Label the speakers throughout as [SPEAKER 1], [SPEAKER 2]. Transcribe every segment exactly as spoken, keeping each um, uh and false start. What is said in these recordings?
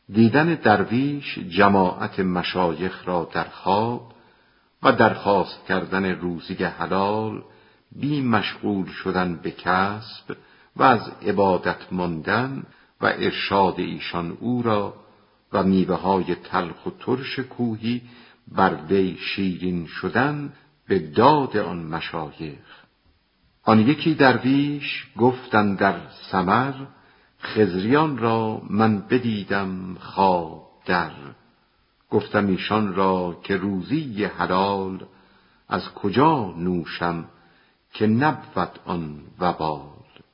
[SPEAKER 1] دیدن درویش جماعت مشایخ را در خواب و درخواست کردن روزی حلال بی مشغول شدن به کسب و از عبادت ماندن و ارشاد ایشان او را و میوه های تلخ و ترش کوهی بر وی شیرین شدن به داد آن مشایخ. آن یکی درویش گفتند در سمر، خضریان را من بدیدم خواب در. گفتم ایشان را که روزی حلال از کجا نوشم که نبود آن وبال.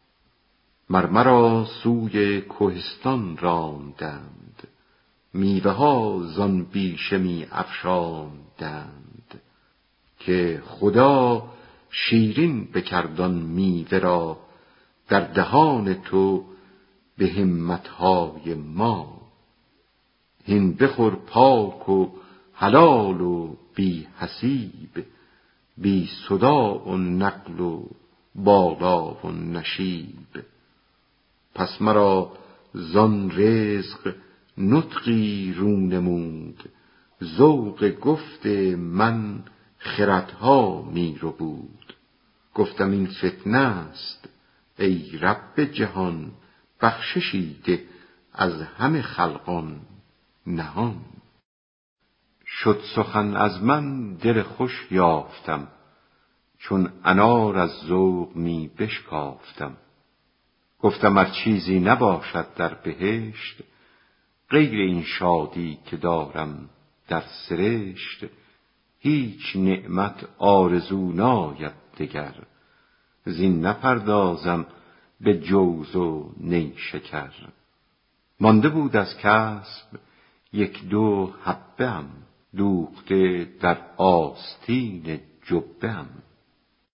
[SPEAKER 1] مر مرا سوی کوهستان راندند، میوه ها زان بیشه می افشاندند. که خدا شیرین بکرد آن میوه را در دهان تو به همتهای ما. هین بخور پاک و حلال و بی حسیب، بی صداع و نقل و بالا و نشیب. پس مرا زان رزق نطقی رو نمود، ذوق گفت من خردها می ربود. گفتم این فتنه است ای رب جهان، بخششی ده از همه خلقان نهان. شد سخن از من دل خوش یافتم، چون انار از ذوق می بشکافتم. گفتم ار چیزی نباشد در بهشت، غیر این شادی که دارم در سرشت. هیچ نعمت آرزو ناید دگر، زین نپردازم به جوز و نیشکر. مانده بود از کسب یک دو حبه ام، دوخته در آستین جبه ام.